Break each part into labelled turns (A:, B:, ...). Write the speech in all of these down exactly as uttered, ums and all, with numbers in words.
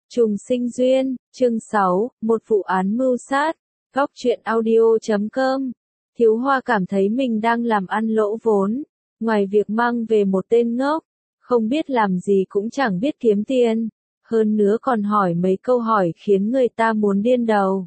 A: Trùng sinh duyên, chương sáu, một vụ án mưu sát, góc truyện audio chấm com. Thiếu Hoa cảm thấy mình đang làm ăn lỗ vốn, ngoài việc mang về một tên ngốc, không biết làm gì cũng chẳng biết kiếm tiền, hơn nữa còn hỏi mấy câu hỏi khiến người ta muốn điên đầu.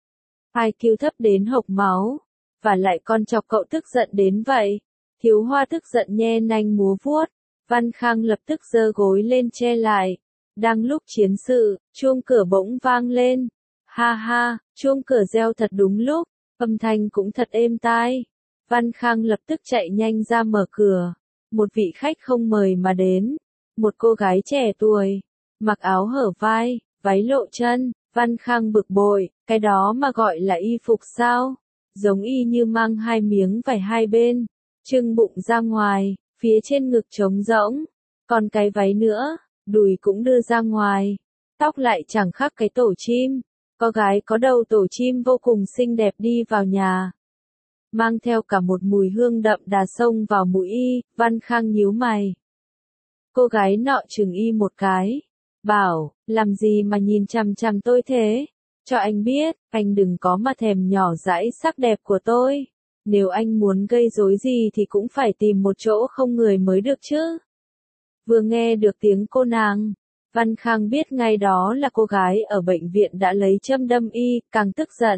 A: i kiu thấp đến hộc máu, và lại con chọc cậu tức giận đến vậy. Thiếu Hoa tức giận nhe nanh múa vuốt, Văn Khang lập tức giơ gối lên che lại. Đang lúc chiến sự, chuông cửa bỗng vang lên. Ha ha, chuông cửa reo thật đúng lúc, âm thanh cũng thật êm tai. Văn Khang lập tức chạy nhanh ra mở cửa. Một vị khách không mời mà đến. Một cô gái trẻ tuổi, mặc áo hở vai, váy lộ chân. Văn Khang bực bội, cái đó mà gọi là y phục sao? Giống y như mang hai miếng vải hai bên, trưng bụng ra ngoài, phía trên ngực trống rỗng. Còn cái váy nữa, đùi cũng đưa ra ngoài, tóc lại chẳng khác cái tổ chim. Có gái có đầu tổ chim vô cùng xinh đẹp đi vào nhà, mang theo cả một mùi hương đậm đà xông vào mũi y. Văn Khang nhíu mày. Cô gái nọ chừng y một cái, bảo, làm gì mà nhìn chằm chằm tôi thế? Cho anh biết, anh đừng có mà thèm nhỏ dãi sắc đẹp của tôi. Nếu anh muốn gây rối gì thì cũng phải tìm một chỗ không người mới được chứ. Vừa nghe được tiếng cô nàng, Văn Khang biết ngay đó là cô gái ở bệnh viện đã lấy châm đâm y, càng tức giận.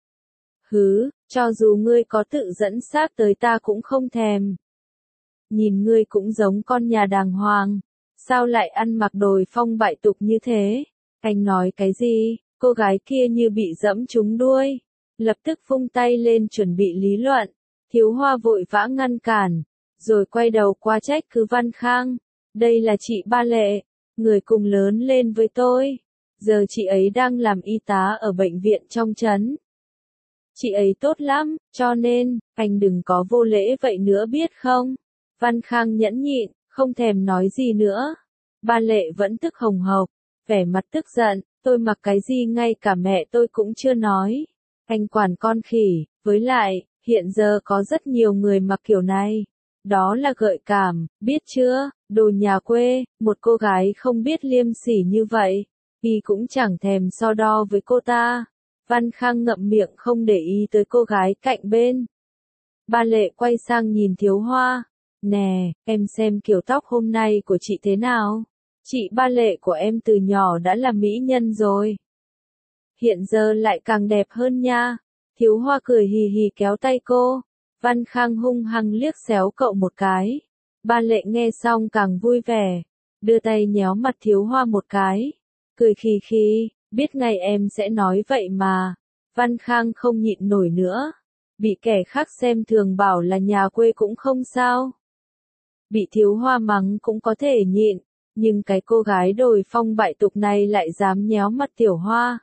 A: Hứ, cho dù ngươi có tự dẫn xác tới ta cũng không thèm. Nhìn ngươi cũng giống con nhà đàng hoàng, sao lại ăn mặc đồi phong bại tục như thế? Anh nói cái gì? Cô gái kia như bị dẫm trúng đuôi, lập tức vung tay lên chuẩn bị lý luận. Thiếu Hoa vội vã ngăn cản, rồi quay đầu qua trách cứ Văn Khang. Đây là chị Ba Lệ, người cùng lớn lên với tôi. Giờ chị ấy đang làm y tá ở bệnh viện trong trấn. Chị ấy tốt lắm, cho nên, anh đừng có vô lễ vậy nữa biết không? Văn Khang nhẫn nhịn, không thèm nói gì nữa. Ba Lệ vẫn tức hồng hộc, vẻ mặt tức giận. Tôi mặc cái gì ngay cả mẹ tôi cũng chưa nói. Anh quản con khỉ, với lại, hiện giờ có rất nhiều người mặc kiểu này. Đó là gợi cảm, biết chưa, đồ nhà quê. Một cô gái không biết liêm sỉ như vậy, y cũng chẳng thèm so đo với cô ta. Văn Khang ngậm miệng không để ý tới cô gái cạnh bên. Ba Lệ quay sang nhìn Thiếu Hoa. Nè, em xem kiểu tóc hôm nay của chị thế nào? Chị Ba Lệ của em từ nhỏ đã là mỹ nhân rồi, hiện giờ lại càng đẹp hơn nha. Thiếu Hoa cười hì hì kéo tay cô. Văn Khang hung hăng liếc xéo cậu một cái. Ba Lệ nghe xong càng vui vẻ, đưa tay nhéo mặt Thiếu Hoa một cái, cười khì khì, biết ngay em sẽ nói vậy mà. Văn Khang không nhịn nổi nữa, bị kẻ khác xem thường bảo là nhà quê cũng không sao, bị Thiếu Hoa mắng cũng có thể nhịn. Nhưng cái cô gái đồi phong bại tục này lại dám nhéo mặt Tiểu Hoa.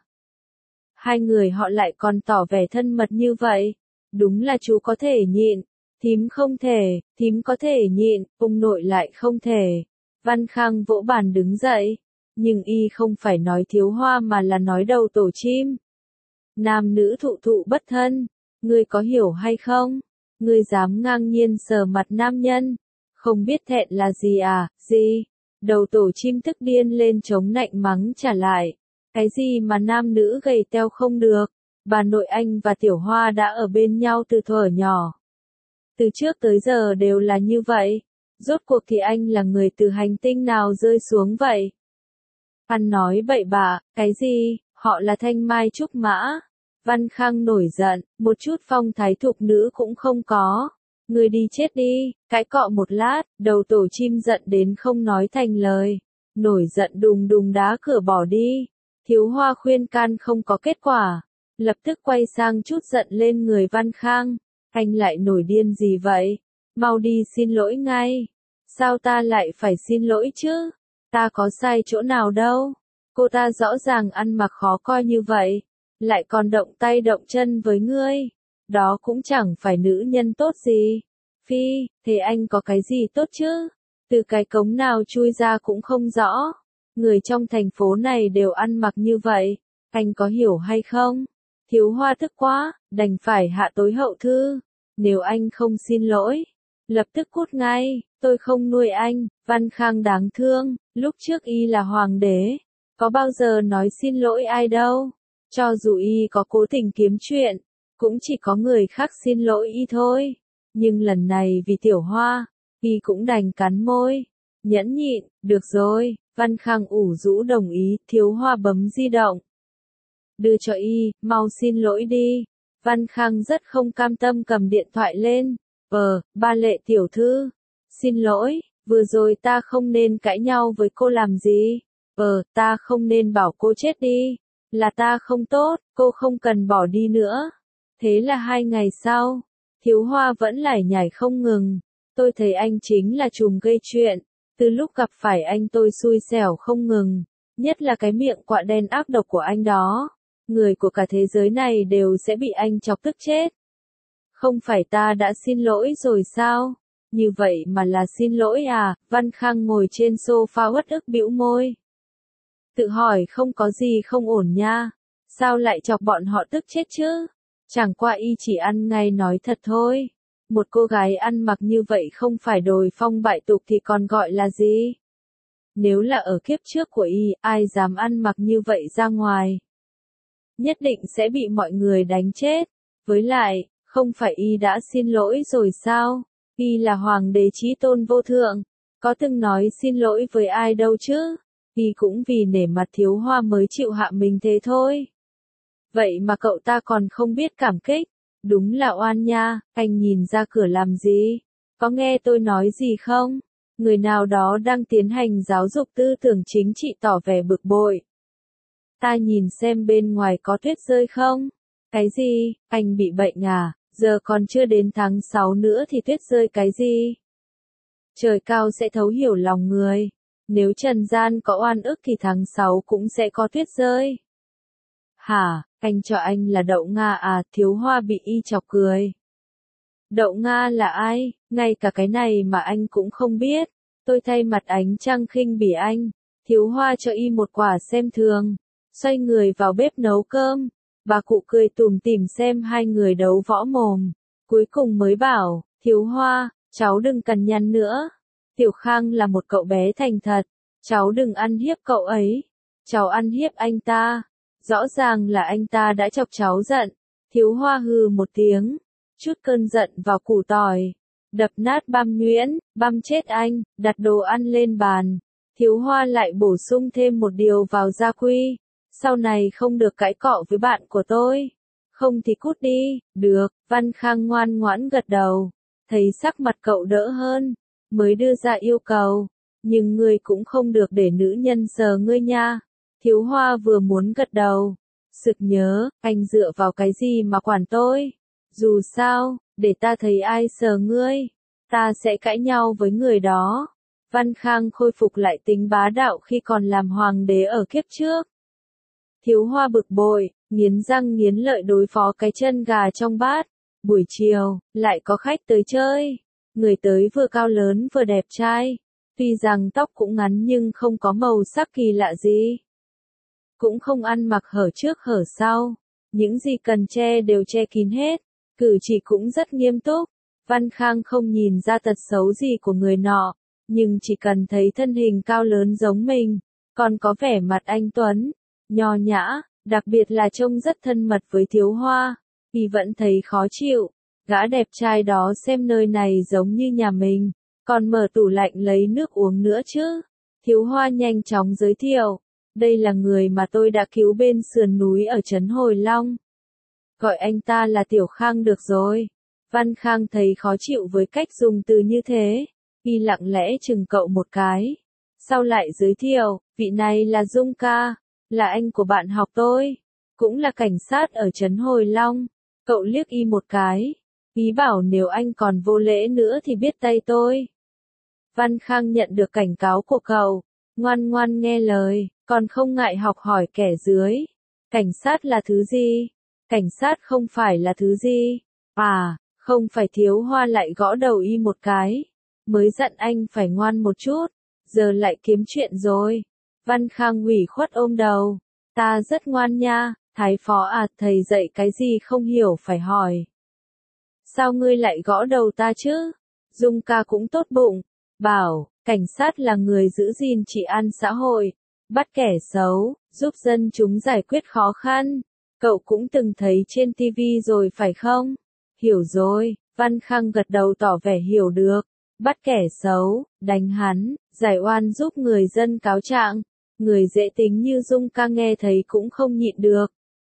A: Hai người họ lại còn tỏ vẻ thân mật như vậy. Đúng là chú có thể nhịn, thím không thể, thím có thể nhịn, ông nội lại không thể. Văn Khang vỗ bàn đứng dậy. Nhưng y không phải nói Thiếu Hoa mà là nói đầu tổ chim. Nam nữ thụ thụ bất thân, ngươi có hiểu hay không? Ngươi dám ngang nhiên sờ mặt nam nhân, không biết thẹn là gì à, gì? Đầu tổ chim tức điên lên chống nạnh mắng trả lại. Cái gì mà nam nữ gầy teo không được? Bà nội anh và Tiểu Hoa đã ở bên nhau từ thuở nhỏ. Từ trước tới giờ đều là như vậy. Rốt cuộc thì anh là người từ hành tinh nào rơi xuống vậy? Hắn nói bậy bạ, cái gì? Họ là thanh mai trúc mã. Văn Khang nổi giận, một chút phong thái thục nữ cũng không có. Người đi chết đi, cãi cọ một lát, đầu tổ chim giận đến không nói thành lời. Nổi giận đùng đùng đá cửa bỏ đi. Thiếu Hoa khuyên can không có kết quả, lập tức quay sang chút giận lên người Văn Khang. Anh lại nổi điên gì vậy? Mau đi xin lỗi ngay. Sao ta lại phải xin lỗi chứ? Ta có sai chỗ nào đâu? Cô ta rõ ràng ăn mặc khó coi như vậy, lại còn động tay động chân với ngươi. Đó cũng chẳng phải nữ nhân tốt gì. Phi, thế anh có cái gì tốt chứ? Từ cái cống nào chui ra cũng không rõ. Người trong thành phố này đều ăn mặc như vậy, anh có hiểu hay không? Thiếu Hoa tức quá, đành phải hạ tối hậu thư. Nếu anh không xin lỗi, lập tức cút ngay, tôi không nuôi anh. Văn Khang đáng thương, lúc trước y là hoàng đế, có bao giờ nói xin lỗi ai đâu. Cho dù y có cố tình kiếm chuyện, cũng chỉ có người khác xin lỗi y thôi. Nhưng lần này vì Tiểu Hoa, y cũng đành cắn môi, nhẫn nhịn, được rồi, Văn Khang ủ rũ đồng ý, Thiếu Hoa bấm di động. Đưa cho y, mau xin lỗi đi. Văn Khang rất không cam tâm cầm điện thoại lên. Ờ, ba Lệ tiểu thư. Xin lỗi, vừa rồi ta không nên cãi nhau với cô làm gì. Ờ, ta không nên bảo cô chết đi. Là ta không tốt, cô không cần bỏ đi nữa. Thế là hai ngày sau, Thiếu Hoa vẫn lải nhải không ngừng. Tôi thấy anh chính là trùm gây chuyện. Từ lúc gặp phải anh tôi xui xẻo không ngừng. Nhất là cái miệng quạ đen ác độc của anh đó. Người của cả thế giới này đều sẽ bị anh chọc tức chết. Không phải ta đã xin lỗi rồi sao? Như vậy mà là xin lỗi à? Văn Khang ngồi trên sofa uất ức bĩu môi. Tự hỏi không có gì không ổn nha. Sao lại chọc bọn họ tức chết chứ? Chẳng qua y chỉ ăn ngay nói thật thôi. Một cô gái ăn mặc như vậy không phải đồi phong bại tục thì còn gọi là gì? Nếu là ở kiếp trước của y, ai dám ăn mặc như vậy ra ngoài? Nhất định sẽ bị mọi người đánh chết. Với lại, không phải y đã xin lỗi rồi sao? Y là hoàng đế chí tôn vô thượng, có từng nói xin lỗi với ai đâu chứ? Y cũng vì nể mặt Thiếu Hoa mới chịu hạ mình thế thôi. Vậy mà cậu ta còn không biết cảm kích. Đúng là oan nha, anh nhìn ra cửa làm gì? Có nghe tôi nói gì không? Người nào đó đang tiến hành giáo dục tư tưởng chính trị tỏ vẻ bực bội. Ta nhìn xem bên ngoài có tuyết rơi không? Cái gì? Anh bị bệnh à? Giờ còn chưa đến tháng sáu nữa thì tuyết rơi cái gì? Trời cao sẽ thấu hiểu lòng người. Nếu trần gian có oan ức thì tháng sáu cũng sẽ có tuyết rơi. Hả, anh cho anh là Đậu Nga à? Thiếu Hoa bị y chọc cười. Đậu Nga là ai? Ngay cả cái này mà anh cũng không biết. Tôi thay mặt ánh trăng khinh bỉ anh. Thiếu Hoa cho y một quả xem thường. Xoay người vào bếp nấu cơm. Bà cụ cười tủm tỉm xem hai người đấu võ mồm. Cuối cùng mới bảo, Thiếu Hoa, cháu đừng cằn nhằn nữa. Tiểu Khang là một cậu bé thành thật. Cháu đừng ăn hiếp cậu ấy. Cháu ăn hiếp anh ta. Rõ ràng là anh ta đã chọc cháu giận. Thiếu Hoa hừ một tiếng. Chút cơn giận vào củ tỏi. Đập nát băm nhuyễn, băm chết anh, đặt đồ ăn lên bàn. Thiếu Hoa lại bổ sung thêm một điều vào gia quy. Sau này không được cãi cọ với bạn của tôi. Không thì cút đi. Được, Văn Khang ngoan ngoãn gật đầu. Thấy sắc mặt cậu đỡ hơn. Mới đưa ra yêu cầu. Nhưng ngươi cũng không được để nữ nhân sờ ngươi nha. Thiếu Hoa vừa muốn gật đầu. Sực nhớ, anh dựa vào cái gì mà quản tôi? Dù sao, để ta thấy ai sờ ngươi, ta sẽ cãi nhau với người đó. Văn Khang khôi phục lại tính bá đạo khi còn làm hoàng đế ở kiếp trước. Thiếu Hoa bực bội, nghiến răng nghiến lợi đối phó cái chân gà trong bát. Buổi chiều, lại có khách tới chơi. Người tới vừa cao lớn vừa đẹp trai. Tuy rằng tóc cũng ngắn nhưng không có màu sắc kỳ lạ gì. Cũng không ăn mặc hở trước hở sau. Những gì cần che đều che kín hết. Cử chỉ cũng rất nghiêm túc. Văn Khang không nhìn ra tật xấu gì của người nọ. Nhưng chỉ cần thấy thân hình cao lớn giống mình. Còn có vẻ mặt anh tuấn. Nho nhã, đặc biệt là trông rất thân mật với Thiếu Hoa. Y vẫn thấy khó chịu. Gã đẹp trai đó xem nơi này giống như nhà mình. Còn mở tủ lạnh lấy nước uống nữa chứ. Thiếu Hoa nhanh chóng giới thiệu. Đây là người mà tôi đã cứu bên sườn núi ở trấn Hồi Long. Gọi anh ta là Tiểu Khang được rồi. Văn Khang thấy khó chịu với cách dùng từ như thế. Y lặng lẽ chừng cậu một cái. Sau lại giới thiệu, vị này là Dung ca. Là anh của bạn học tôi. Cũng là cảnh sát ở trấn Hồi Long. Cậu liếc y một cái. Ý bảo nếu anh còn vô lễ nữa thì biết tay tôi. Văn Khang nhận được cảnh cáo của cậu. Ngoan ngoan nghe lời, còn không ngại học hỏi kẻ dưới. Cảnh sát là thứ gì? Cảnh sát không phải là thứ gì? À, không phải. Thiếu Hoa lại gõ đầu y một cái. Mới dặn anh phải ngoan một chút. Giờ lại kiếm chuyện rồi. Văn Khang ủy khuất ôm đầu. Ta rất ngoan nha, thái phó à, thầy dạy cái gì không hiểu phải hỏi. Sao ngươi lại gõ đầu ta chứ? Dung ca cũng tốt bụng. Bảo, cảnh sát là người giữ gìn trị an xã hội. Bắt kẻ xấu. giúp dân chúng giải quyết khó khăn. Cậu cũng từng thấy trên ti vi rồi phải không? Hiểu rồi, Văn Khang gật đầu tỏ vẻ hiểu được. Bắt kẻ xấu, đánh hắn, giải oan giúp người dân cáo trạng. Người dễ tính như Dung Ca nghe thấy cũng không nhịn được.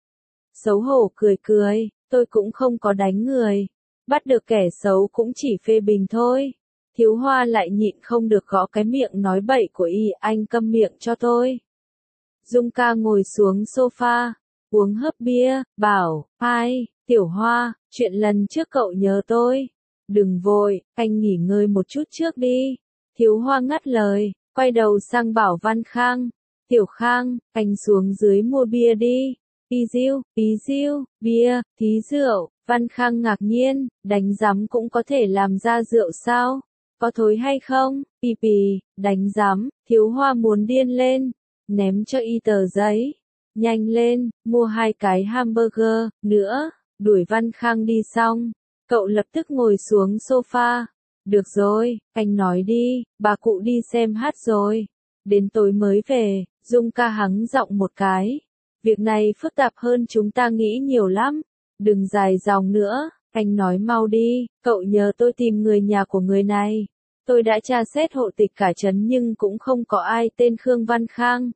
A: Xấu hổ cười cười, tôi cũng không có đánh người. Bắt được kẻ xấu cũng chỉ phê bình thôi. Thiếu Hoa lại nhịn không được gõ cái miệng nói bậy của y, anh câm miệng cho tôi. Dung Ca ngồi xuống sofa, uống hớp bia, bảo, ai, Tiểu Hoa, chuyện lần trước cậu nhớ tôi. Đừng vội, anh nghỉ ngơi một chút trước đi. Thiếu Hoa ngắt lời, quay đầu sang bảo Văn Khang. Tiểu Khang, anh xuống dưới mua bia đi. Tí diêu, tí diêu, bia, tí rượu. Văn Khang ngạc nhiên, đánh giám cũng có thể làm ra rượu sao? Có thối hay không? Pì pì, đánh giám, Thiếu Hoa muốn điên lên. Ném cho y tờ giấy. Nhanh lên, mua hai cái hamburger, nữa. Đuổi Văn Khang đi xong. Cậu lập tức ngồi xuống sofa. Được rồi, anh nói đi, bà cụ đi xem hát rồi. Đến tối mới về, Dung Ca hắng giọng một cái. Việc này phức tạp hơn chúng ta nghĩ nhiều lắm. Đừng dài dòng nữa, anh nói mau đi, cậu nhờ tôi tìm người nhà của người này. Tôi đã tra xét hộ tịch cả trấn nhưng cũng không có ai tên Khương Văn Khang.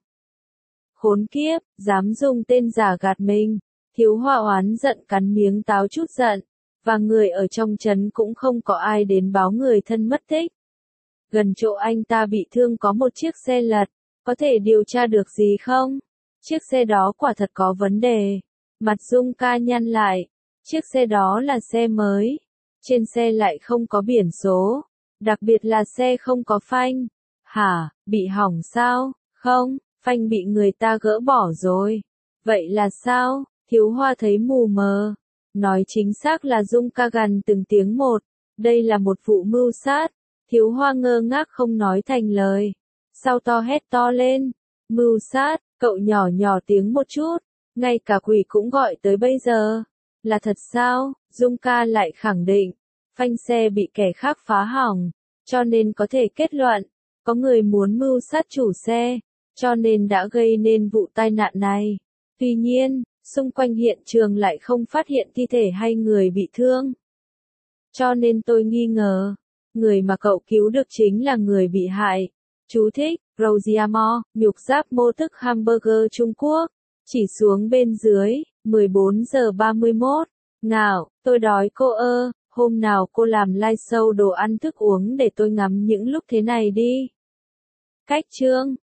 A: Khốn kiếp, dám dùng tên giả gạt mình. Thiếu Hoa oán giận cắn miếng táo chút giận. Và người ở trong trấn cũng không có ai đến báo người thân mất tích. Gần chỗ anh ta bị thương có một chiếc xe lật, có thể điều tra được gì không? Chiếc xe đó quả thật có vấn đề. Mặt Dung Ca nhăn lại, chiếc xe đó là xe mới. Trên xe lại không có biển số, đặc biệt là xe không có phanh. Hả, bị hỏng sao? Không, phanh bị người ta gỡ bỏ rồi. Vậy là sao? Thiếu Hoa thấy mù mờ. Nói chính xác là Dung Ca gằn từng tiếng một. Đây là một vụ mưu sát. Thiếu Hoa ngơ ngác không nói thành lời. Sau to hét to lên. Mưu sát, cậu nhỏ nhỏ tiếng một chút. Ngay cả quỷ cũng gọi tới bây giờ. Là thật sao? Dung Ca lại khẳng định. Phanh xe bị kẻ khác phá hỏng. Cho nên có thể kết luận. Có người muốn mưu sát chủ xe. Cho nên đã gây nên vụ tai nạn này. Tuy nhiên, xung quanh hiện trường lại không phát hiện thi thể hay người bị thương. Cho nên tôi nghi ngờ, người mà cậu cứu được chính là người bị hại. Chú thích, Roziamo, nhục giáp mô thức hamburger Trung Quốc. Chỉ xuống bên dưới, mười bốn giờ ba mươi mốt. Nào, tôi đói cô ơ, hôm nào cô làm live show đồ ăn thức uống để tôi ngắm những lúc thế này đi. Cách chương